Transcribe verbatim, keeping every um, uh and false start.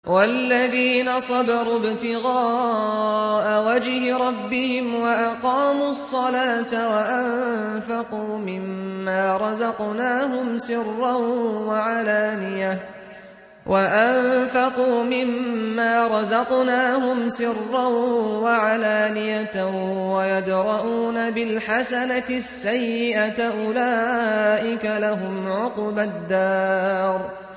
وَالَّذِينَ صَبَرُوا ابْتِغَاءَ وَجْهِ رَبِّهِمْ وَأَقَامُوا الصَّلَاةَ وَأَنفَقُوا مِمَّا رَزَقْنَاهُمْ سِرًّا وَعَلَانِيَةً وَأَنفَقُوا مِمَّا رَزَقْنَاهُمْ سِرًّا وَعَلَانِيَةً وَيَدْرَءُونَ بِالْحَسَنَةِ السَّيِّئَةَ أُولَئِكَ لَهُمْ عُقْبَى الدَّارِ